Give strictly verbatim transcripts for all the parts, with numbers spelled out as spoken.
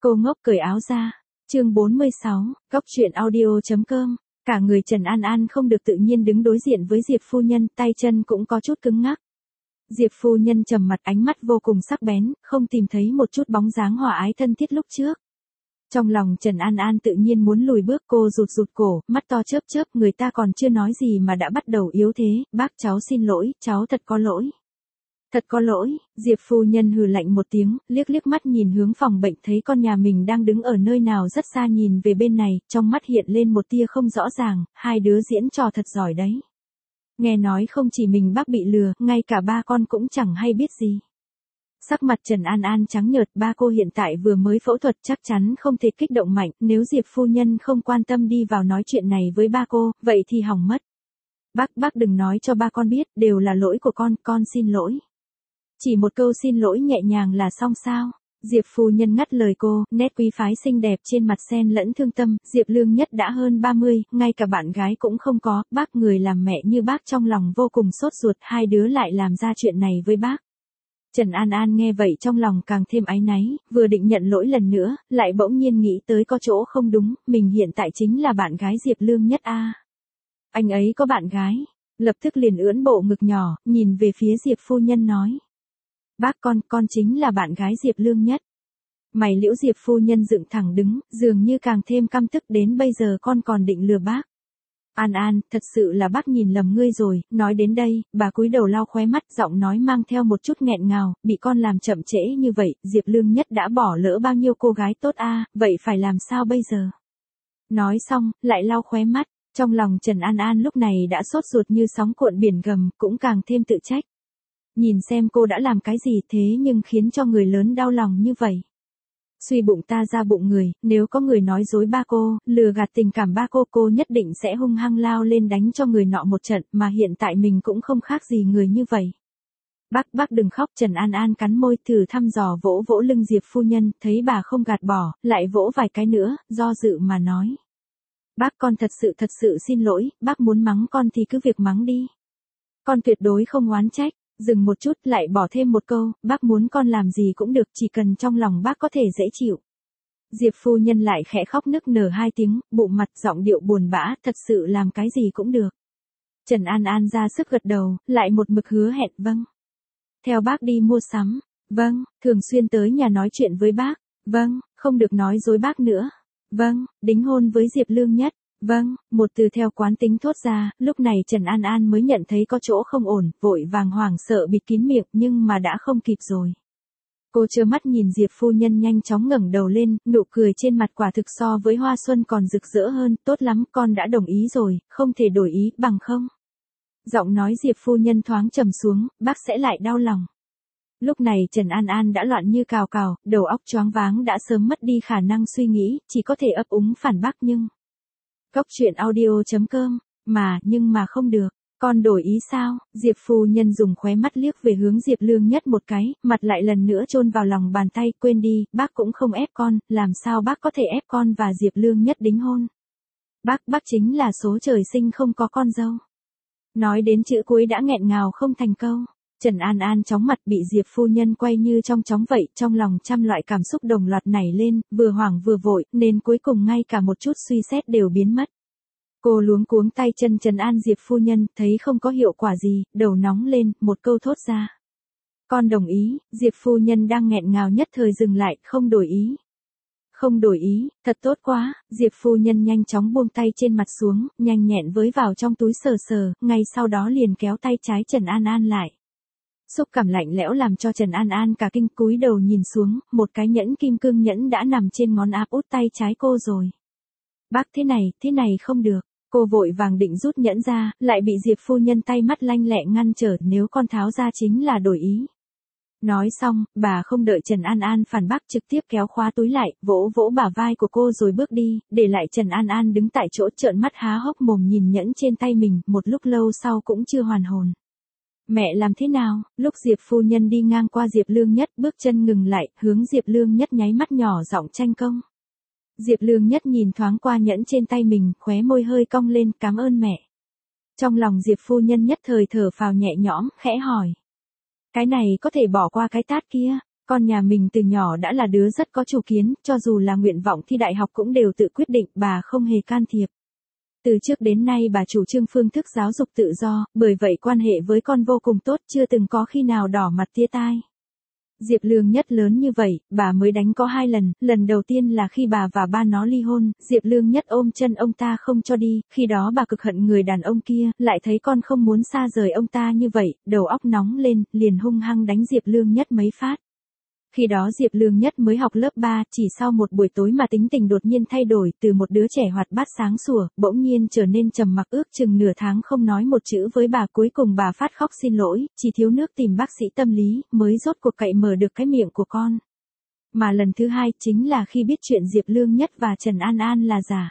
Cô ngốc cởi áo ra. Chương bốn mươi sáu, Góc truyện audio.com. Cả người Trần An An không được tự nhiên đứng đối diện với Diệp phu nhân, tay chân cũng có chút cứng ngắc. Diệp phu nhân trầm mặt, ánh mắt vô cùng sắc bén, không tìm thấy một chút bóng dáng hòa ái thân thiết lúc trước. Trong lòng Trần An An tự nhiên muốn lùi bước, cô rụt rụt cổ, mắt to chớp chớp, người ta còn chưa nói gì mà đã bắt đầu yếu thế. Bác, cháu xin lỗi, cháu thật có lỗi. Thật có lỗi. Diệp phu nhân hừ lạnh một tiếng, liếc liếc mắt nhìn hướng phòng bệnh, thấy con nhà mình đang đứng ở nơi nào rất xa nhìn về bên này, trong mắt hiện lên một tia không rõ ràng, hai đứa diễn trò thật giỏi đấy. Nghe nói không chỉ mình bác bị lừa, ngay cả ba con cũng chẳng hay biết gì. Sắc mặt Trần An An trắng nhợt, ba cô hiện tại vừa mới phẫu thuật, chắc chắn không thể kích động mạnh, nếu Diệp phu nhân không quan tâm đi vào nói chuyện này với ba cô, vậy thì hỏng mất. Bác, bác đừng nói cho ba con biết, đều là lỗi của con, con xin lỗi. Chỉ một câu xin lỗi nhẹ nhàng là xong sao? Diệp phu nhân ngắt lời cô, nét quý phái xinh đẹp trên mặt xen lẫn thương tâm. Diệp Lương Nhất đã hơn ba mươi, ngay cả bạn gái cũng không có, bác người làm mẹ như bác trong lòng vô cùng sốt ruột, hai đứa lại làm ra chuyện này với bác. Trần An An nghe vậy trong lòng càng thêm áy náy, vừa định nhận lỗi lần nữa, lại bỗng nhiên nghĩ tới có chỗ không đúng, mình hiện tại chính là bạn gái Diệp Lương Nhất a. À. Anh ấy có bạn gái, lập tức liền ưỡn bộ ngực nhỏ, nhìn về phía Diệp phu nhân nói. Bác, con, con chính là bạn gái Diệp Lương Nhất. Mày liễu Diệp phu nhân dựng thẳng đứng, dường như càng thêm căm tức, đến bây giờ con còn định lừa bác. An An, thật sự là bác nhìn lầm ngươi rồi. Nói đến đây, bà cúi đầu lau khóe mắt, giọng nói mang theo một chút nghẹn ngào, bị con làm chậm trễ như vậy, Diệp Lương Nhất đã bỏ lỡ bao nhiêu cô gái tốt a, à, vậy phải làm sao bây giờ? Nói xong, lại lau khóe mắt, trong lòng Trần An An lúc này đã sốt ruột như sóng cuộn biển gầm, cũng càng thêm tự trách. Nhìn xem cô đã làm cái gì thế nhưng khiến cho người lớn đau lòng như vậy. Suy bụng ta ra bụng người, nếu có người nói dối ba cô, lừa gạt tình cảm ba cô, cô nhất định sẽ hung hăng lao lên đánh cho người nọ một trận, mà hiện tại mình cũng không khác gì người như vậy. Bác, bác đừng khóc. Trần An An cắn môi thử thăm dò vỗ vỗ lưng Diệp phu nhân, thấy bà không gạt bỏ, lại vỗ vài cái nữa, do dự mà nói. Bác, con thật sự thật sự xin lỗi, bác muốn mắng con thì cứ việc mắng đi. Con tuyệt đối không oán trách. Dừng một chút, lại bỏ thêm một câu, bác muốn con làm gì cũng được, chỉ cần trong lòng bác có thể dễ chịu. Diệp phu nhân lại khẽ khóc nức nở hai tiếng, bụng mặt giọng điệu buồn bã, thật sự làm cái gì cũng được. Trần An An ra sức gật đầu, lại một mực hứa hẹn, vâng. Theo bác đi mua sắm, vâng, thường xuyên tới nhà nói chuyện với bác, vâng, không được nói dối bác nữa, vâng, đính hôn với Diệp Lương Nhất. Vâng, một từ theo quán tính thốt ra, lúc này Trần An An mới nhận thấy có chỗ không ổn, vội vàng hoảng sợ bịt kín miệng, nhưng mà đã không kịp rồi. Cô trơ mắt nhìn Diệp phu nhân nhanh chóng ngẩng đầu lên, nụ cười trên mặt quả thực so với hoa xuân còn rực rỡ hơn, tốt lắm, con đã đồng ý rồi, không thể đổi ý, bằng không. Giọng nói Diệp phu nhân thoáng trầm xuống, bác sẽ lại đau lòng. Lúc này Trần An An đã loạn như cào cào, đầu óc choáng váng đã sớm mất đi khả năng suy nghĩ, chỉ có thể ấp úng phản bác nhưng... Góc truyện audio.com, mà, nhưng mà không được, con đổi ý sao? Diệp phu nhân dùng khóe mắt liếc về hướng Diệp Lương Nhất một cái, mặt lại lần nữa chôn vào lòng bàn tay, quên đi, bác cũng không ép con, làm sao bác có thể ép con và Diệp Lương Nhất đính hôn? Bác, bác chính là số trời sinh không có con dâu. Nói đến chữ cuối đã nghẹn ngào không thành câu. Trần An An chóng mặt bị Diệp phu nhân quay như trong chóng vậy, trong lòng trăm loại cảm xúc đồng loạt nảy lên, vừa hoảng vừa vội, nên cuối cùng ngay cả một chút suy xét đều biến mất. Cô luống cuống tay chân trấn an Diệp phu nhân, thấy không có hiệu quả gì, đầu nóng lên, một câu thốt ra. Con đồng ý. Diệp phu nhân đang nghẹn ngào nhất thời dừng lại, không đổi ý. Không đổi ý, thật tốt quá. Diệp phu nhân nhanh chóng buông tay trên mặt xuống, nhanh nhẹn với vào trong túi sờ sờ, ngay sau đó liền kéo tay trái Trần An An lại. Xúc cảm lạnh lẽo làm cho Trần An An cả kinh, cúi đầu nhìn xuống, một cái nhẫn kim cương nhẫn đã nằm trên ngón áp út tay trái cô rồi. Bác, thế này, thế này không được. Cô vội vàng định rút nhẫn ra, lại bị Diệp phu nhân tay mắt lanh lẹ ngăn trở, nếu con tháo ra chính là đổi ý. Nói xong, bà không đợi Trần An An phản bác, trực tiếp kéo khóa túi lại, vỗ vỗ bả vai của cô rồi bước đi, để lại Trần An An đứng tại chỗ trợn mắt há hốc mồm nhìn nhẫn trên tay mình, một lúc lâu sau cũng chưa hoàn hồn. Mẹ làm thế nào? Lúc Diệp phu nhân đi ngang qua Diệp Lương Nhất, bước chân ngừng lại, hướng Diệp Lương Nhất nháy mắt nhỏ giọng tranh công. Diệp Lương Nhất nhìn thoáng qua nhẫn trên tay mình, khóe môi hơi cong lên, cảm ơn mẹ. Trong lòng Diệp phu nhân nhất thời thở phào nhẹ nhõm, khẽ hỏi. Cái này có thể bỏ qua cái tát kia, Con nhà mình từ nhỏ đã là đứa rất có chủ kiến, cho dù là nguyện vọng thi đại học cũng đều tự quyết định, bà không hề can thiệp. Từ trước đến nay bà chủ trương phương thức giáo dục tự do, bởi vậy quan hệ với con vô cùng tốt, chưa từng có khi nào đỏ mặt tía tai. Diệp Lương Nhất lớn như vậy, bà mới đánh có hai lần, lần đầu tiên là khi bà và ba nó ly hôn, Diệp Lương Nhất ôm chân ông ta không cho đi, khi đó bà cực hận người đàn ông kia, lại thấy con không muốn xa rời ông ta như vậy, đầu óc nóng lên, liền hung hăng đánh Diệp Lương Nhất mấy phát. Khi đó Diệp Lương Nhất mới học lớp ba, chỉ sau một buổi tối mà tính tình đột nhiên thay đổi, từ một đứa trẻ hoạt bát sáng sủa, bỗng nhiên trở nên trầm mặc, ước chừng nửa tháng không nói một chữ với bà, cuối cùng bà phát khóc xin lỗi, chỉ thiếu nước tìm bác sĩ tâm lý, mới rốt cuộc cậy mở được cái miệng của con. Mà lần thứ hai chính là khi biết chuyện Diệp Lương Nhất và Trần An An là giả.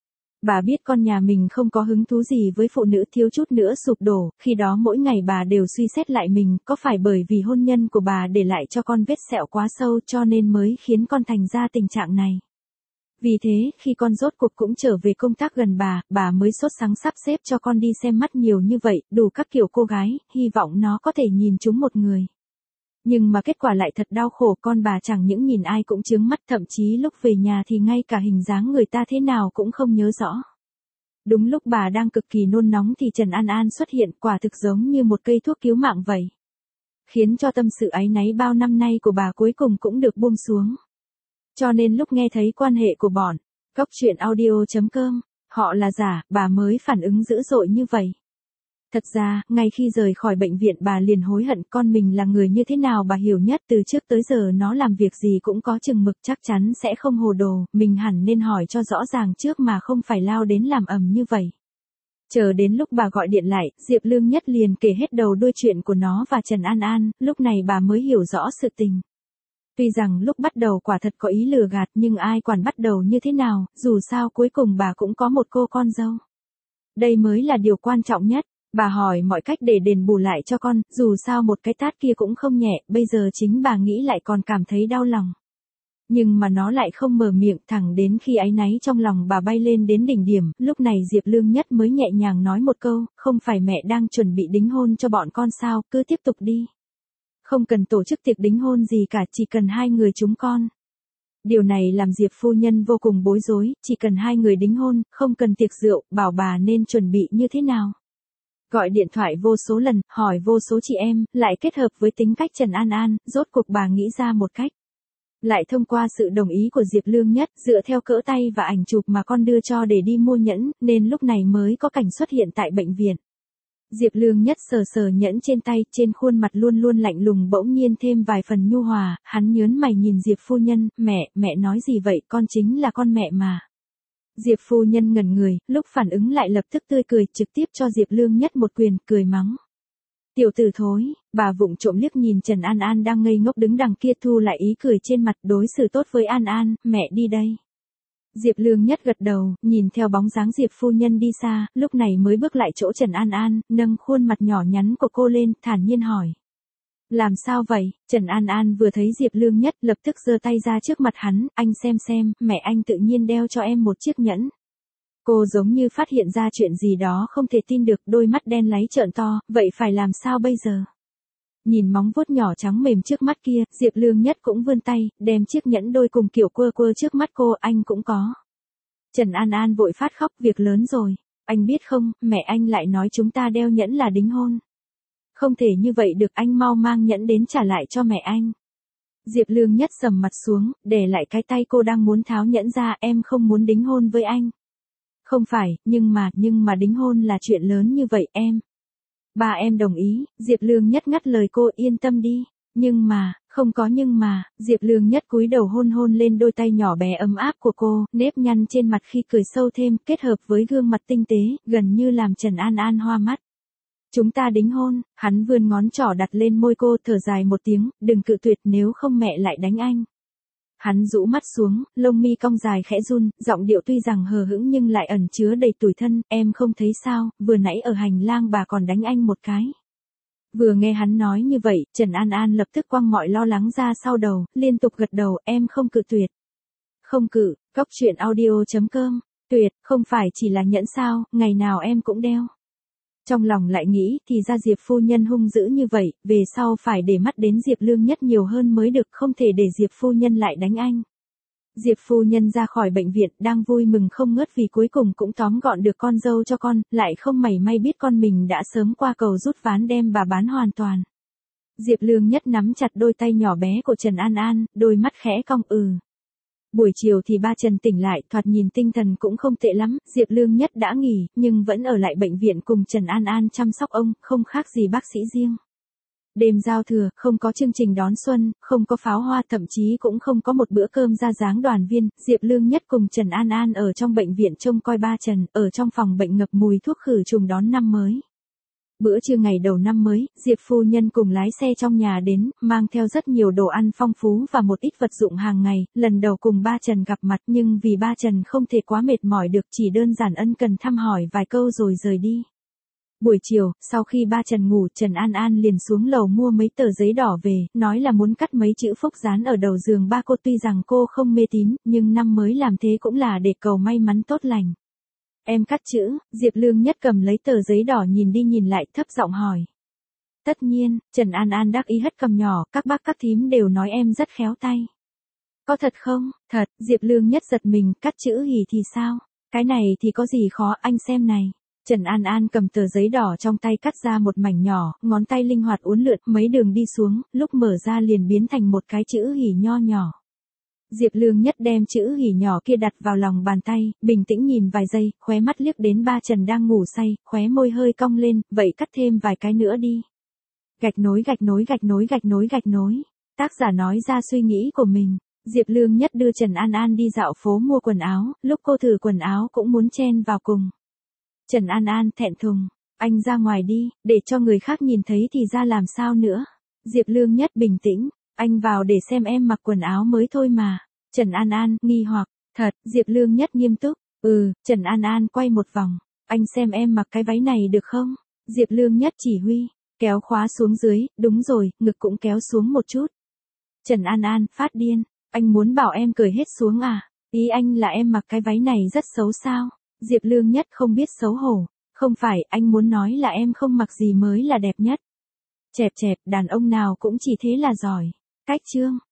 Bà biết con nhà mình không có hứng thú gì với phụ nữ, thiếu chút nữa sụp đổ, khi đó mỗi ngày bà đều suy xét lại mình, có phải bởi vì hôn nhân của bà để lại cho con vết sẹo quá sâu cho nên mới khiến con thành ra tình trạng này. Vì thế, khi con rốt cuộc cũng trở về công tác gần bà, bà mới sốt sắng sắp xếp cho con đi xem mắt nhiều như vậy, đủ các kiểu cô gái, hy vọng nó có thể nhìn chúng một người. Nhưng mà kết quả lại thật đau khổ, con bà chẳng những nhìn ai cũng chướng mắt, thậm chí lúc về nhà thì ngay cả hình dáng người ta thế nào cũng không nhớ rõ. Đúng lúc bà đang cực kỳ nôn nóng thì Trần An An xuất hiện, quả thực giống như một cây thuốc cứu mạng vậy. Khiến cho tâm sự áy náy bao năm nay của bà cuối cùng cũng được buông xuống. Cho nên lúc nghe thấy quan hệ của bọn Cóc Truyện Audio chấm com, họ là giả, bà mới phản ứng dữ dội như vậy. Thật ra, ngay khi rời khỏi bệnh viện bà liền hối hận, con mình là người như thế nào bà hiểu nhất, từ trước tới giờ nó làm việc gì cũng có chừng mực, chắc chắn sẽ không hồ đồ, mình hẳn nên hỏi cho rõ ràng trước mà không phải lao đến làm ầm như vậy. Chờ đến lúc bà gọi điện lại, Diệp Lương Nhất liền kể hết đầu đuôi chuyện của nó và Trần An An, lúc này bà mới hiểu rõ sự tình. Tuy rằng lúc bắt đầu quả thật có ý lừa gạt, nhưng ai quản bắt đầu như thế nào, dù sao cuối cùng bà cũng có một cô con dâu. Đây mới là điều quan trọng nhất. Bà hỏi mọi cách để đền bù lại cho con, dù sao một cái tát kia cũng không nhẹ, bây giờ chính bà nghĩ lại còn cảm thấy đau lòng. Nhưng mà nó lại không mở miệng, thẳng đến khi áy náy trong lòng bà bay lên đến đỉnh điểm, lúc này Diệp Lương Nhất mới nhẹ nhàng nói một câu, không phải mẹ đang chuẩn bị đính hôn cho bọn con sao, cứ tiếp tục đi. Không cần tổ chức tiệc đính hôn gì cả, chỉ cần hai người chúng con. Điều này làm Diệp phu nhân vô cùng bối rối, chỉ cần hai người đính hôn, không cần tiệc rượu, bảo bà nên chuẩn bị như thế nào. Gọi điện thoại vô số lần, hỏi vô số chị em, lại kết hợp với tính cách Trần An An, rốt cuộc bà nghĩ ra một cách. Lại thông qua sự đồng ý của Diệp Lương Nhất, dựa theo cỡ tay và ảnh chụp mà con đưa cho để đi mua nhẫn, nên lúc này mới có cảnh xuất hiện tại bệnh viện. Diệp Lương Nhất sờ sờ nhẫn trên tay, trên khuôn mặt luôn luôn lạnh lùng bỗng nhiên thêm vài phần nhu hòa, hắn nhớn mày nhìn Diệp phu nhân, mẹ, mẹ nói gì vậy, con chính là con mẹ mà. Diệp phu nhân ngẩn người, lúc phản ứng lại lập tức tươi cười, trực tiếp cho Diệp Lương Nhất một quyền, cười mắng. Tiểu tử thối, bà vụng trộm liếc nhìn Trần An An đang ngây ngốc đứng đằng kia, thu lại ý cười trên mặt, đối xử tốt với An An, mẹ đi đây. Diệp Lương Nhất gật đầu, nhìn theo bóng dáng Diệp phu nhân đi xa, lúc này mới bước lại chỗ Trần An An, nâng khuôn mặt nhỏ nhắn của cô lên, thản nhiên hỏi. Làm sao vậy? Trần An An vừa thấy Diệp Lương Nhất, lập tức giơ tay ra trước mặt hắn, anh xem xem, mẹ anh tự nhiên đeo cho em một chiếc nhẫn. Cô giống như phát hiện ra chuyện gì đó không thể tin được, đôi mắt đen láy trợn to, vậy phải làm sao bây giờ? Nhìn móng vuốt nhỏ trắng mềm trước mắt kia, Diệp Lương Nhất cũng vươn tay, đem chiếc nhẫn đôi cùng kiểu quơ quơ trước mắt cô, anh cũng có. Trần An An vội phát khóc, việc lớn rồi. Anh biết không, mẹ anh lại nói chúng ta đeo nhẫn là đính hôn. Không thể như vậy được, anh mau mang nhẫn đến trả lại cho mẹ anh. Diệp Lương Nhất sầm mặt xuống, để lại cái tay cô đang muốn tháo nhẫn ra, em không muốn đính hôn với anh. Không phải, nhưng mà, nhưng mà đính hôn là chuyện lớn như vậy em. Ba em đồng ý, Diệp Lương Nhất ngắt lời cô, yên tâm đi. Nhưng mà, không có nhưng mà, Diệp Lương Nhất cúi đầu hôn hôn lên đôi tay nhỏ bé ấm áp của cô, nếp nhăn trên mặt khi cười sâu thêm, kết hợp với gương mặt tinh tế, gần như làm Trần An An hoa mắt. Chúng ta đính hôn, hắn vươn ngón trỏ đặt lên môi cô, thở dài một tiếng, đừng cự tuyệt, nếu không mẹ lại đánh anh. Hắn rũ mắt xuống, lông mi cong dài khẽ run, giọng điệu tuy rằng hờ hững nhưng lại ẩn chứa đầy tủi thân, em không thấy sao, vừa nãy ở hành lang bà còn đánh anh một cái. Vừa nghe hắn nói như vậy, Trần An An lập tức quăng mọi lo lắng ra sau đầu, liên tục gật đầu, em không cự tuyệt. Không cự, Cóc Truyện Audio chấm com, tuyệt, không phải chỉ là nhẫn sao, ngày nào em cũng đeo. Trong lòng lại nghĩ, thì ra Diệp phu nhân hung dữ như vậy, về sau phải để mắt đến Diệp Lương Nhất nhiều hơn mới được, không thể để Diệp phu nhân lại đánh anh. Diệp phu nhân ra khỏi bệnh viện, đang vui mừng không ngớt vì cuối cùng cũng tóm gọn được con dâu cho con, lại không mảy may biết con mình đã sớm qua cầu rút ván đem bà bán hoàn toàn. Diệp Lương Nhất nắm chặt đôi tay nhỏ bé của Trần An An, đôi mắt khẽ cong ừ. Buổi chiều thì ba Trần tỉnh lại, thoạt nhìn tinh thần cũng không tệ lắm, Diệp Lương Nhất đã nghỉ, nhưng vẫn ở lại bệnh viện cùng Trần An An chăm sóc ông, không khác gì bác sĩ riêng. Đêm giao thừa, không có chương trình đón xuân, không có pháo hoa, thậm chí cũng không có một bữa cơm ra dáng đoàn viên, Diệp Lương Nhất cùng Trần An An ở trong bệnh viện trông coi ba Trần, ở trong phòng bệnh ngập mùi thuốc khử trùng đón năm mới. Bữa trưa ngày đầu năm mới, Diệp phu nhân cùng lái xe trong nhà đến, mang theo rất nhiều đồ ăn phong phú và một ít vật dụng hàng ngày, lần đầu cùng ba Trần gặp mặt nhưng vì ba Trần không thể quá mệt mỏi được, chỉ đơn giản ân cần thăm hỏi vài câu rồi rời đi. Buổi chiều, sau khi ba Trần ngủ, Trần An An liền xuống lầu mua mấy tờ giấy đỏ về, nói là muốn cắt mấy chữ phúc dán ở đầu giường ba cô, tuy rằng cô không mê tín, nhưng năm mới làm thế cũng là để cầu may mắn tốt lành. Em cắt chữ, Diệp Lương Nhất cầm lấy tờ giấy đỏ nhìn đi nhìn lại, thấp giọng hỏi. Tất nhiên, Trần An An đắc ý hất cằm nhỏ, các bác các thím đều nói em rất khéo tay. Có thật không? Thật, Diệp Lương Nhất giật mình, cắt chữ hỉ thì sao? Cái này thì có gì khó, anh xem này. Trần An An cầm tờ giấy đỏ trong tay cắt ra một mảnh nhỏ, ngón tay linh hoạt uốn lượn, mấy đường đi xuống, lúc mở ra liền biến thành một cái chữ hỉ nho nhỏ. Diệp Lương Nhất đem chữ hỉ nhỏ kia đặt vào lòng bàn tay, bình tĩnh nhìn vài giây, khóe mắt liếc đến ba Trần đang ngủ say, khóe môi hơi cong lên, vậy cắt thêm vài cái nữa đi. Gạch nối gạch nối gạch nối gạch nối gạch nối. Tác giả nói ra suy nghĩ của mình. Diệp Lương Nhất đưa Trần An An đi dạo phố mua quần áo, lúc cô thử quần áo cũng muốn chen vào cùng. Trần An An thẹn thùng, anh ra ngoài đi, để cho người khác nhìn thấy thì ra làm sao nữa. Diệp Lương Nhất bình tĩnh, anh vào để xem em mặc quần áo mới thôi mà. Trần An An, nghi hoặc, thật, Diệp Lương Nhất nghiêm túc, ừ, Trần An An quay một vòng, anh xem em mặc cái váy này được không? Diệp Lương Nhất chỉ huy, kéo khóa xuống dưới, đúng rồi, ngực cũng kéo xuống một chút. Trần An An, phát điên, anh muốn bảo em cởi hết xuống à? Ý anh là em mặc cái váy này rất xấu sao? Diệp Lương Nhất không biết xấu hổ, không phải, anh muốn nói là em không mặc gì mới là đẹp nhất. Chẹp chẹp, đàn ông nào cũng chỉ thế là giỏi. Cách chương.